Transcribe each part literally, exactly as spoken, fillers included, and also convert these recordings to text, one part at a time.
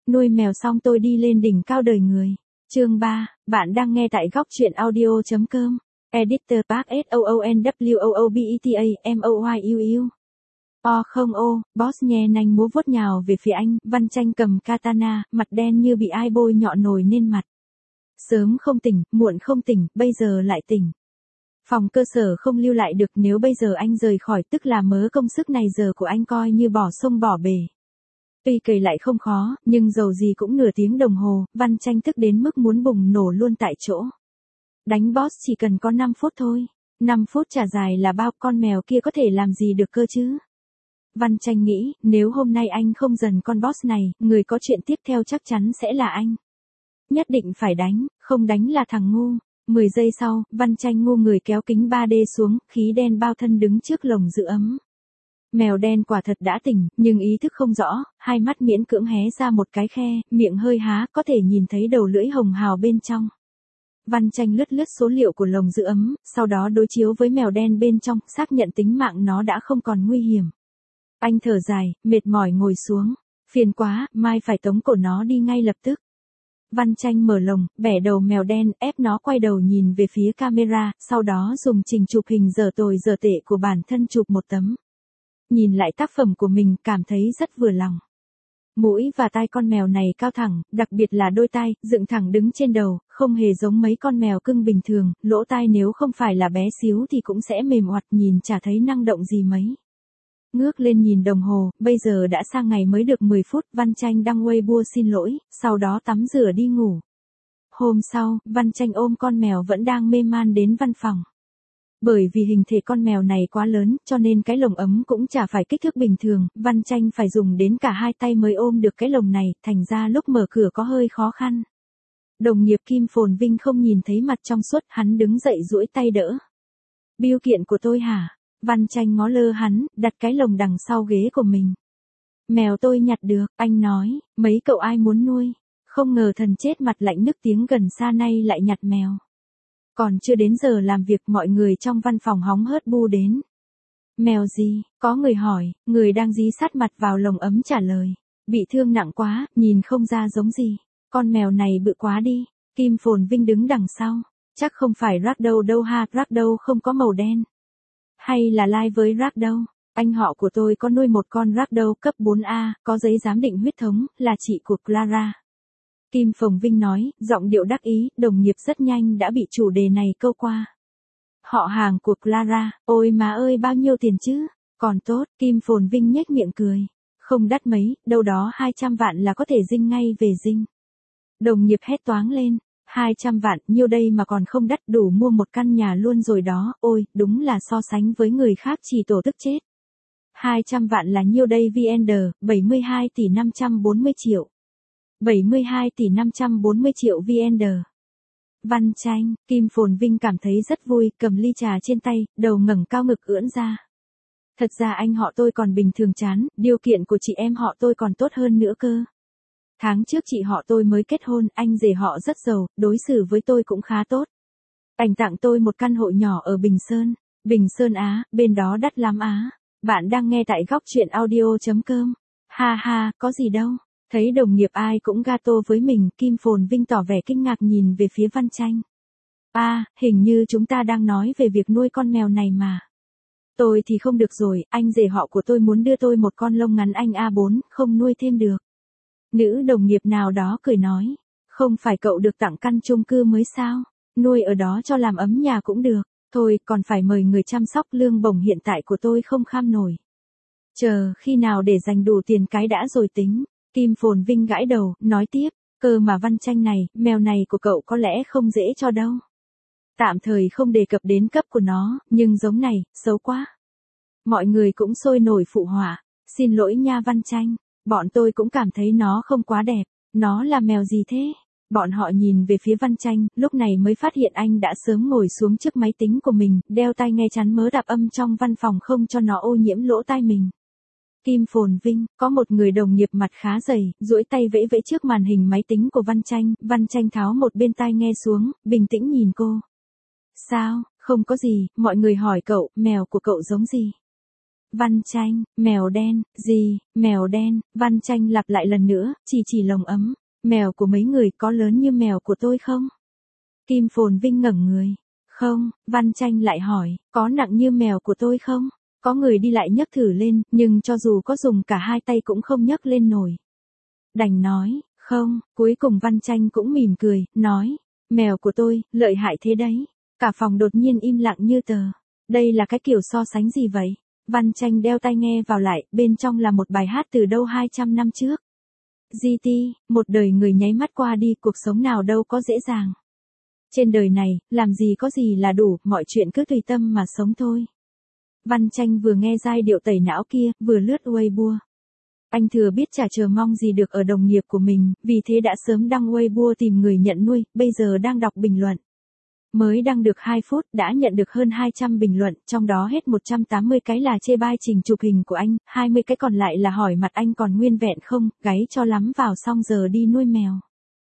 nuôi mèo xong tôi đi lên đỉnh cao đời người. Chương ba, bạn đang nghe tại góc truyện audio.com. Editor Park S O O N W O O B E T A M O Y U U. O không ô, boss nhè nanh múa vuốt nhào về phía anh, Văn Tranh cầm katana, mặt đen như bị ai bôi nhọ nồi lên mặt. Sớm không tỉnh, muộn không tỉnh, bây giờ lại tỉnh. Phòng cơ sở không lưu lại được, nếu bây giờ anh rời khỏi tức là mớ công sức này giờ của anh coi như bỏ sông bỏ bể. Tuy cày lại không khó, nhưng dầu gì cũng nửa tiếng đồng hồ, Văn Tranh tức đến mức muốn bùng nổ luôn tại chỗ. Đánh boss chỉ cần có năm phút thôi. năm phút trả dài là bao, con mèo kia có thể làm gì được cơ chứ? Văn Tranh nghĩ, nếu hôm nay anh không dần con boss này, người có chuyện tiếp theo chắc chắn sẽ là anh. Nhất định phải đánh, không đánh là thằng ngu. mười giây sau, Văn Tranh ngu người kéo kính ba D xuống, khí đen bao thân đứng trước lồng giữ ấm. Mèo đen quả thật đã tỉnh, nhưng ý thức không rõ, hai mắt miễn cưỡng hé ra một cái khe, miệng hơi há, có thể nhìn thấy đầu lưỡi hồng hào bên trong. Văn Tranh lướt lướt số liệu của lồng giữ ấm, sau đó đối chiếu với mèo đen bên trong, xác nhận tính mạng nó đã không còn nguy hiểm. Anh thở dài, mệt mỏi ngồi xuống. Phiền quá, mai phải tống cổ nó đi ngay lập tức. Văn Tranh mở lồng, bẻ đầu mèo đen, ép nó quay đầu nhìn về phía camera, sau đó dùng trình chụp hình dở tồi dở tệ của bản thân chụp một tấm. Nhìn lại tác phẩm của mình, cảm thấy rất vừa lòng. Mũi và tai con mèo này cao thẳng, đặc biệt là đôi tai, dựng thẳng đứng trên đầu, không hề giống mấy con mèo cưng bình thường, lỗ tai nếu không phải là bé xíu thì cũng sẽ mềm oặt, nhìn chả thấy năng động gì mấy. Ngước lên nhìn đồng hồ, bây giờ đã sang ngày mới được mười phút, Văn Tranh đăng Weibo xin lỗi, sau đó tắm rửa đi ngủ. Hôm sau, Văn Tranh ôm con mèo vẫn đang mê man đến văn phòng. Bởi vì hình thể con mèo này quá lớn, cho nên cái lồng ấm cũng chả phải kích thước bình thường, Văn Tranh phải dùng đến cả hai tay mới ôm được cái lồng này, thành ra lúc mở cửa có hơi khó khăn. Đồng nghiệp Kim Phồn Vinh không nhìn thấy mặt trong suốt, hắn đứng dậy duỗi tay đỡ. Bill kiện của tôi hả? Văn Tranh ngó lơ hắn, đặt cái lồng đằng sau ghế của mình. Mèo tôi nhặt được, anh nói, mấy cậu ai muốn nuôi? Không ngờ thần chết mặt lạnh nức tiếng gần xa nay lại nhặt mèo. Còn chưa đến giờ làm việc, mọi người trong văn phòng hóng hớt bu đến. Mèo gì? Có người hỏi, người đang dí sát mặt vào lồng ấm trả lời. Bị thương nặng quá, nhìn không ra giống gì. Con mèo này bự quá đi. Kim Phồn Vinh đứng đằng sau. Chắc không phải Ragdoll đâu ha, Ragdoll không có màu đen. Hay là lai với Ragdoll? Anh họ của tôi có nuôi một con Ragdoll cấp bốn A, có giấy giám định huyết thống, là chị của Clara. Kim Phồn Vinh nói, giọng điệu đắc ý, đồng nghiệp rất nhanh đã bị chủ đề này câu qua. Họ hàng của Clara, ôi má ơi bao nhiêu tiền chứ? Còn tốt, Kim Phồn Vinh nhếch miệng cười. Không đắt mấy, đâu đó hai trăm vạn là có thể dinh ngay về dinh. Đồng nghiệp hét toáng lên. hai trăm vạn, nhiêu đây mà còn không đắt, đủ mua một căn nhà luôn rồi đó, ôi, đúng là so sánh với người khác chỉ tổ tức chết. hai trăm vạn là nhiêu đây vê en đê, bảy mươi hai tỷ năm trăm bốn mươi triệu. bảy mươi hai tỷ năm trăm bốn mươi triệu vê en đê. Văn Tranh, Kim Phồn Vinh cảm thấy rất vui, cầm ly trà trên tay, đầu ngẩng cao ngực ưỡn ra. Thật ra anh họ tôi còn bình thường chán, điều kiện của chị em họ tôi còn tốt hơn nữa cơ. Tháng trước chị họ tôi mới kết hôn, anh rể họ rất giàu, đối xử với tôi cũng khá tốt. Anh tặng tôi một căn hộ nhỏ ở Bình Sơn. Bình Sơn á, bên đó đắt lắm á. Bạn đang nghe tại góc truyện audio.com. Ha ha, có gì đâu. Thấy đồng nghiệp ai cũng gato với mình, Kim Phồn Vinh tỏ vẻ kinh ngạc nhìn về phía Văn Tranh. À, hình như chúng ta đang nói về việc nuôi con mèo này mà. Tôi thì không được rồi, anh rể họ của tôi muốn đưa tôi một con lông ngắn anh A bốn, không nuôi thêm được. Nữ đồng nghiệp nào đó cười nói, không phải cậu được tặng căn chung cư mới sao, nuôi ở đó cho làm ấm nhà cũng được, thôi còn phải mời người chăm sóc, lương bổng hiện tại của tôi không kham nổi. Chờ khi nào để dành đủ tiền cái đã rồi tính. Kim Phồn Vinh gãi đầu, nói tiếp, cơ mà Văn Tranh này, mèo này của cậu có lẽ không dễ cho đâu. Tạm thời không đề cập đến cấp của nó, nhưng giống này, xấu quá. Mọi người cũng sôi nổi phụ họa, xin lỗi nha Văn Tranh. Bọn tôi cũng cảm thấy nó không quá đẹp, nó là mèo gì thế? Bọn họ nhìn về phía Văn Tranh, lúc này mới phát hiện anh đã sớm ngồi xuống trước máy tính của mình, đeo tai nghe chắn mớ đạp âm trong văn phòng không cho nó ô nhiễm lỗ tai mình. Kim Phồn Vinh, có một người đồng nghiệp mặt khá dày, duỗi tay vẫy vẫy trước màn hình máy tính của Văn Tranh, Văn Tranh tháo một bên tai nghe xuống, bình tĩnh nhìn cô. Sao, không có gì, mọi người hỏi cậu, mèo của cậu giống gì? Văn Tranh, mèo đen, gì, mèo đen, Văn Tranh lặp lại lần nữa, chỉ chỉ lồng ấm, mèo của mấy người có lớn như mèo của tôi không? Kim Phồn Vinh ngẩng người, không, Văn Tranh lại hỏi, có nặng như mèo của tôi không? Có người đi lại nhấc thử lên, nhưng cho dù có dùng cả hai tay cũng không nhấc lên nổi. Đành nói, không, cuối cùng Văn Tranh cũng mỉm cười, nói, mèo của tôi, lợi hại thế đấy. Cả phòng đột nhiên im lặng như tờ. Đây là cái kiểu so sánh gì vậy? Văn Tranh đeo tai nghe vào lại, bên trong là một bài hát từ đâu hai trăm năm trước. giê tê, một đời người nháy mắt qua đi, cuộc sống nào đâu có dễ dàng. Trên đời này, làm gì có gì là đủ, mọi chuyện cứ tùy tâm mà sống thôi. Văn Tranh vừa nghe giai điệu tẩy não kia, vừa lướt Weibo. Anh thừa biết chả chờ mong gì được ở đồng nghiệp của mình, vì thế đã sớm đăng Weibo tìm người nhận nuôi, bây giờ đang đọc bình luận. Mới đăng được hai phút, đã nhận được hơn hai trăm bình luận, trong đó hết một trăm tám mươi cái là chê bai trình chụp hình của anh, hai mươi cái còn lại là hỏi mặt anh còn nguyên vẹn không, gáy cho lắm vào xong giờ đi nuôi mèo.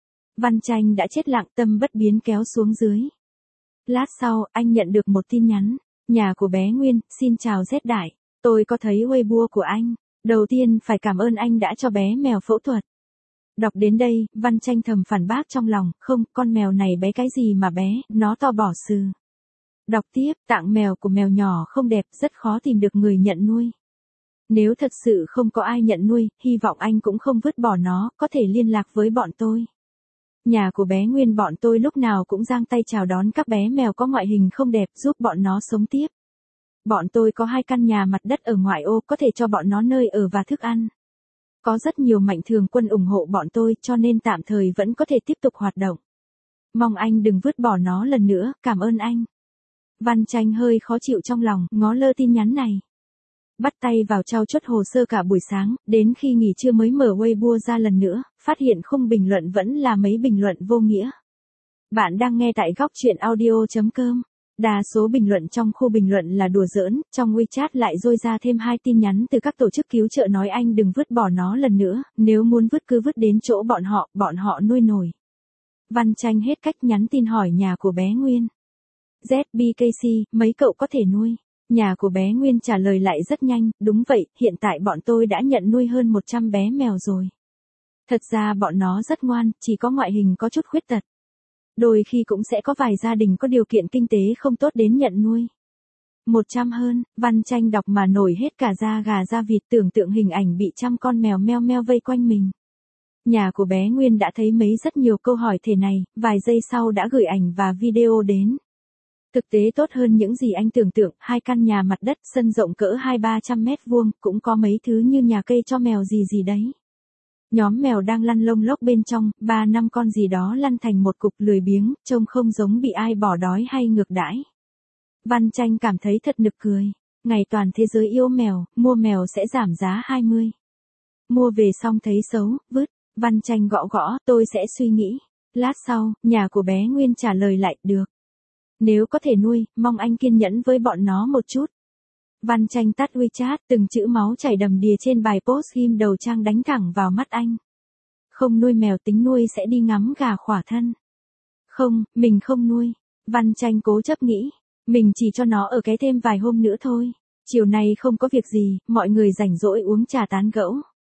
Văn Tranh đã chết lặng, tâm bất biến kéo xuống dưới. Lát sau, anh nhận được một tin nhắn. Nhà của bé Nguyên, xin chào Z Đại. Tôi có thấy Weibo của anh. Đầu tiên phải cảm ơn anh đã cho bé mèo phẫu thuật. Đọc đến đây, Văn Tranh thầm phản bác trong lòng, không, con mèo này bé cái gì mà bé, nó to bỏ sừ. Đọc tiếp, tặng mèo của mèo nhỏ không đẹp, rất khó tìm được người nhận nuôi. Nếu thật sự không có ai nhận nuôi, hy vọng anh cũng không vứt bỏ nó, có thể liên lạc với bọn tôi. Nhà của bé Nguyên bọn tôi lúc nào cũng giang tay chào đón các bé mèo có ngoại hình không đẹp, giúp bọn nó sống tiếp. Bọn tôi có hai căn nhà mặt đất ở ngoại ô, có thể cho bọn nó nơi ở và thức ăn. Có rất nhiều mạnh thường quân ủng hộ bọn tôi, cho nên tạm thời vẫn có thể tiếp tục hoạt động. Mong anh đừng vứt bỏ nó lần nữa, cảm ơn anh. Văn Tranh hơi khó chịu trong lòng, ngó lơ tin nhắn này. Bắt tay vào trau chuốt hồ sơ cả buổi sáng, đến khi nghỉ trưa mới mở Weibo ra lần nữa, phát hiện khung bình luận vẫn là mấy bình luận vô nghĩa. Bạn đang nghe tại góc truyện audio chấm com. Đa số bình luận trong khu bình luận là đùa giỡn, trong WeChat lại dôi ra thêm hai tin nhắn từ các tổ chức cứu trợ nói anh đừng vứt bỏ nó lần nữa, nếu muốn vứt cứ vứt đến chỗ bọn họ, bọn họ nuôi nổi. Văn Tranh hết cách nhắn tin hỏi nhà của bé Nguyên. Z B K C, mấy cậu có thể nuôi? Nhà của bé Nguyên trả lời lại rất nhanh, đúng vậy, hiện tại bọn tôi đã nhận nuôi hơn một trăm bé mèo rồi. Thật ra bọn nó rất ngoan, chỉ có ngoại hình có chút khuyết tật. Đôi khi cũng sẽ có vài gia đình có điều kiện kinh tế không tốt đến nhận nuôi. Một trăm hơn, Văn Tranh đọc mà nổi hết cả da gà da vịt, tưởng tượng hình ảnh bị trăm con mèo meo meo vây quanh mình. Nhà của bé Nguyên đã thấy mấy rất nhiều câu hỏi thể này, vài giây sau đã gửi ảnh và video đến. Thực tế tốt hơn những gì anh tưởng tượng, hai căn nhà mặt đất, sân rộng cỡ hai ba trăm mét vuông, cũng có mấy thứ như nhà cây cho mèo gì gì đấy. Nhóm mèo đang lăn lông lốc bên trong, ba năm con gì đó lăn thành một cục lười biếng, trông không giống bị ai bỏ đói hay ngược đãi. Văn Tranh cảm thấy thật nực cười. Ngày toàn thế giới yêu mèo, mua mèo sẽ giảm giá hai mươi. Mua về xong thấy xấu, vứt. Văn Tranh gõ gõ, tôi sẽ suy nghĩ. Lát sau, nhà của bé Nguyên trả lời lại, được. Nếu có thể nuôi, mong anh kiên nhẫn với bọn nó một chút. Văn Tranh tắt WeChat, từng chữ máu chảy đầm đìa trên bài post ghim đầu trang đánh thẳng vào mắt anh. Không nuôi mèo tính nuôi sẽ đi ngắm gà khỏa thân. Không, mình không nuôi. Văn Tranh cố chấp nghĩ, mình chỉ cho nó ở cái thêm vài hôm nữa thôi. Chiều nay không có việc gì, mọi người rảnh rỗi uống trà tán gẫu.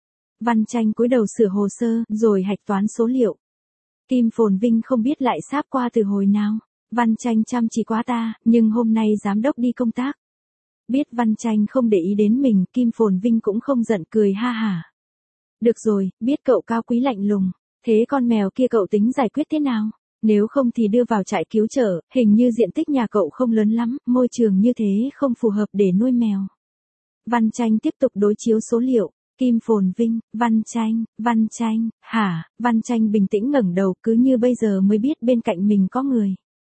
Văn Tranh cúi đầu sửa hồ sơ, rồi hạch toán số liệu. Kim Phồn Vinh không biết lại sáp qua từ hồi nào. Văn Tranh chăm chỉ quá ta, nhưng hôm nay giám đốc đi công tác. Biết Văn Tranh không để ý đến mình, Kim Phồn Vinh cũng không giận, cười ha hả. Được rồi, biết cậu cao quý lạnh lùng. Thế con mèo kia cậu tính giải quyết thế nào? Nếu không thì đưa vào trại cứu trợ, hình như diện tích nhà cậu không lớn lắm, môi trường như thế không phù hợp để nuôi mèo. Văn Tranh tiếp tục đối chiếu số liệu. Kim Phồn Vinh, Văn Tranh, Văn Tranh, hả? Văn Tranh bình tĩnh ngẩng đầu, cứ như bây giờ mới biết bên cạnh mình có người.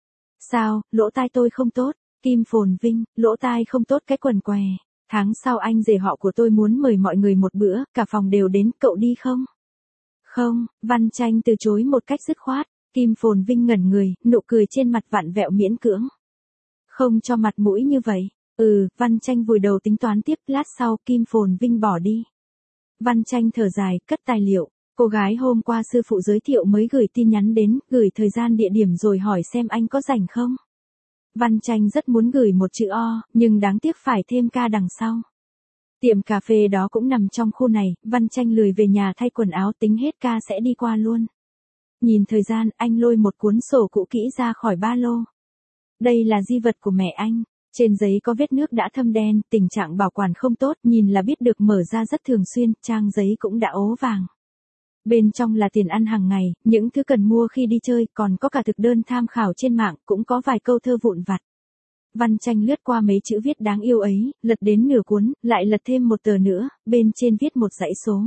Sao, lỗ tai tôi không tốt? Kim Phồn Vinh, lỗ tai không tốt cái quần què. Tháng sau anh rể họ của tôi muốn mời mọi người một bữa, cả phòng đều đến, cậu đi không? Không, Văn Tranh từ chối một cách dứt khoát. Kim Phồn Vinh ngẩn người, nụ cười trên mặt vặn vẹo miễn cưỡng. Không cho mặt mũi như vậy. Ừ, Văn Tranh vùi đầu tính toán tiếp, lát sau Kim Phồn Vinh bỏ đi. Văn Tranh thở dài, cất tài liệu. Cô gái hôm qua sư phụ giới thiệu mới gửi tin nhắn đến, gửi thời gian địa điểm rồi hỏi xem anh có rảnh không. Văn Tranh rất muốn gửi một chữ O, nhưng đáng tiếc phải thêm ca đằng sau. Tiệm cà phê đó cũng nằm trong khu này, Văn Tranh lười về nhà thay quần áo tính hết ca sẽ đi qua luôn. Nhìn thời gian, anh lôi một cuốn sổ cũ kỹ ra khỏi ba lô. Đây là di vật của mẹ anh. Trên giấy có vết nước đã thâm đen, tình trạng bảo quản không tốt, nhìn là biết được mở ra rất thường xuyên, trang giấy cũng đã ố vàng. Bên trong là tiền ăn hàng ngày, những thứ cần mua khi đi chơi, còn có cả thực đơn tham khảo trên mạng, cũng có vài câu thơ vụn vặt. Văn Tranh lướt qua mấy chữ viết đáng yêu ấy, lật đến nửa cuốn, lại lật thêm một tờ nữa, bên trên viết một dãy số.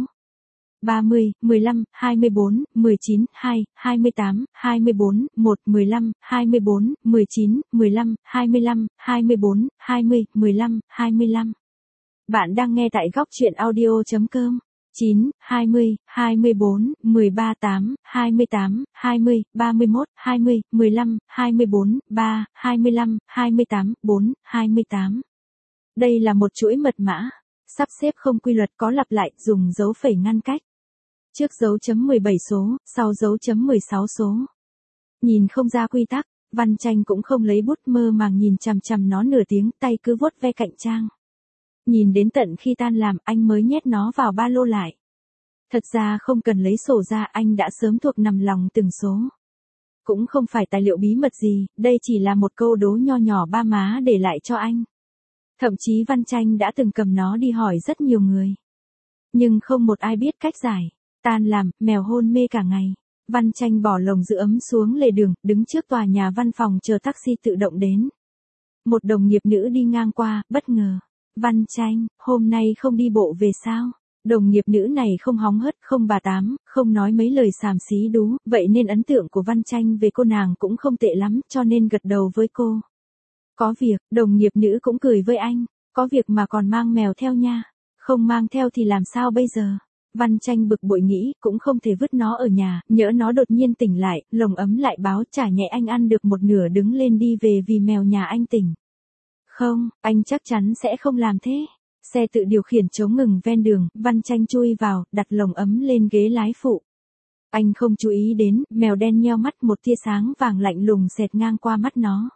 ba mươi, mười lăm, hai mươi bốn, mười chín, hai, hai mươi tám, hai mươi bốn, một, mười lăm, hai mươi bốn, mười chín, mười lăm, hai mươi lăm, hai mươi bốn, hai mươi, mười lăm, hai mươi lăm. Bạn đang nghe tại góc truyện audio chấm com. chín, hai mươi, hai mươi bốn, mười ba, tám, hai mươi tám, hai mươi, ba mươi mốt, hai mươi, mười lăm, hai mươi bốn, ba, hai mươi lăm, hai mươi tám, bốn, hai mươi tám. Đây là một chuỗi mật mã, sắp xếp không quy luật có lặp lại, dùng dấu phẩy ngăn cách. Trước dấu chấm mười bảy số, sau dấu chấm mười sáu số. Nhìn không ra quy tắc, Văn Tranh cũng không lấy bút mơ màng nhìn chằm chằm nó nửa tiếng, tay cứ vuốt ve cạnh trang. Nhìn đến tận khi tan làm, anh mới nhét nó vào ba lô lại. Thật ra không cần lấy sổ ra, anh đã sớm thuộc nằm lòng từng số. Cũng không phải tài liệu bí mật gì, đây chỉ là một câu đố nho nhỏ ba má để lại cho anh. Thậm chí Văn Tranh đã từng cầm nó đi hỏi rất nhiều người. Nhưng không một ai biết cách giải. Tan làm, mèo hôn mê cả ngày. Văn Tranh bỏ lồng giữ ấm xuống lề đường, đứng trước tòa nhà văn phòng chờ taxi tự động đến. Một đồng nghiệp nữ đi ngang qua, bất ngờ. Văn Tranh, hôm nay không đi bộ về sao? Đồng nghiệp nữ này không hóng hớt, không bà tám, không nói mấy lời xàm xí đú, vậy nên ấn tượng của Văn Tranh về cô nàng cũng không tệ lắm, cho nên gật đầu với cô. Có việc, đồng nghiệp nữ cũng cười với anh, có việc mà còn mang mèo theo nha. Không mang theo thì làm sao bây giờ? Văn Tranh bực bội nghĩ, cũng không thể vứt nó ở nhà, nhỡ nó đột nhiên tỉnh lại, lồng ấm lại báo trả nhẹ anh ăn được một nửa đứng lên đi về vì mèo nhà anh tỉnh. Không, anh chắc chắn sẽ không làm thế. Xe tự điều khiển chống ngừng ven đường, Văn Tranh chui vào, đặt lồng ấm lên ghế lái phụ. Anh không chú ý đến, mèo đen nheo mắt, một tia sáng vàng lạnh lùng xẹt ngang qua mắt nó.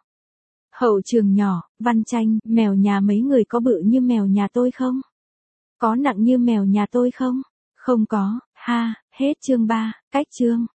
Hậu trường nhỏ, Văn Tranh, mèo nhà mấy người có bự như mèo nhà tôi không? Có nặng như mèo nhà tôi không? Không có, ha, hết chương ba, cách chương.